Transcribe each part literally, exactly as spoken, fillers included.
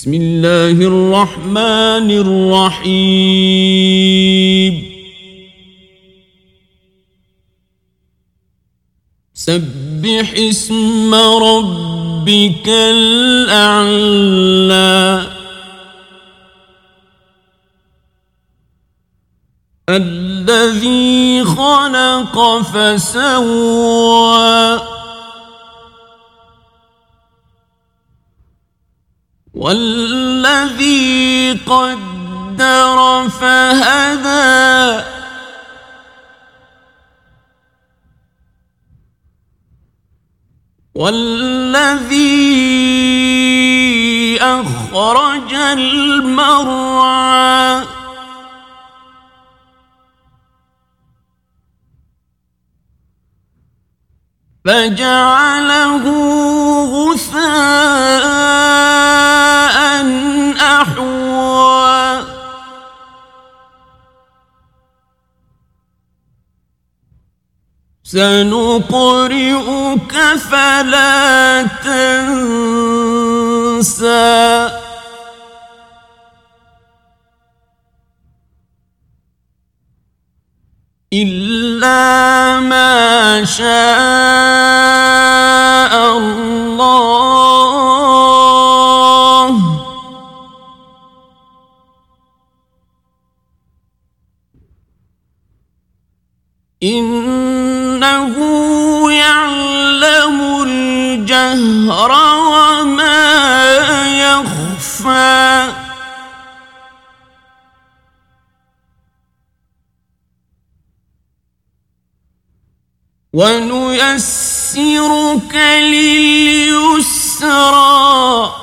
بسم الله الرحمن الرحيم سبح اسم ربك الأعلى الذي خلق فسوى والذي قدر فهدى والذي أخرج المرعى فجعله غثاء أحوى سنقرئك فلا تنسى إلا ما شاء الله إنه يعلم الجهر وما يخفى ونيسرك لليسرى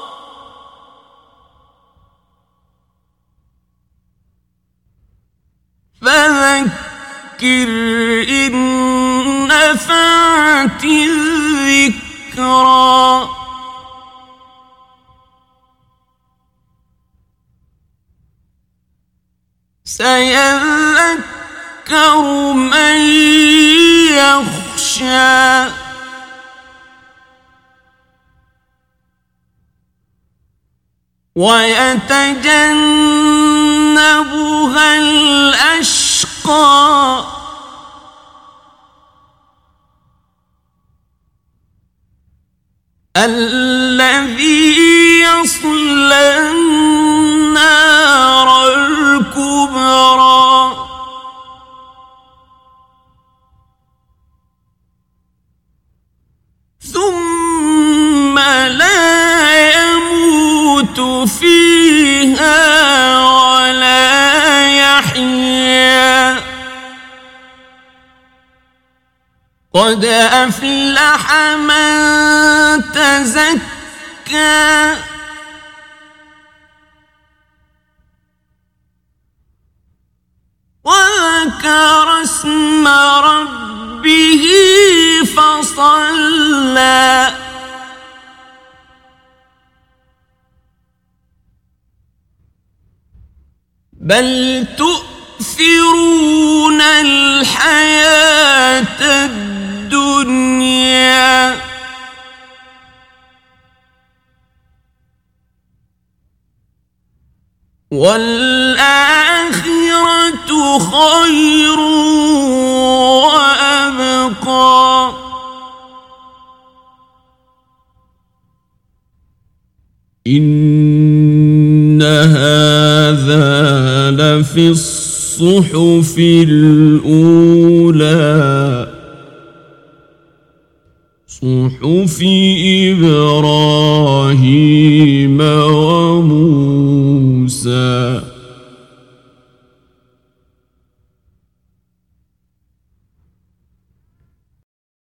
فذكر إن نفعت الذكرى سيذكر من يخشى ويتجنبها الأشقى الذي يصلى النار الكبرى ثم لا يموت فيها ولا يحيا قد أفلح من تزكى وذكر اسم ربه فصلى بل تؤثرون الحياة الدنيا والآخرة خير وأبقى إن هذا لفي الصحف الأولى صحف إبراهيم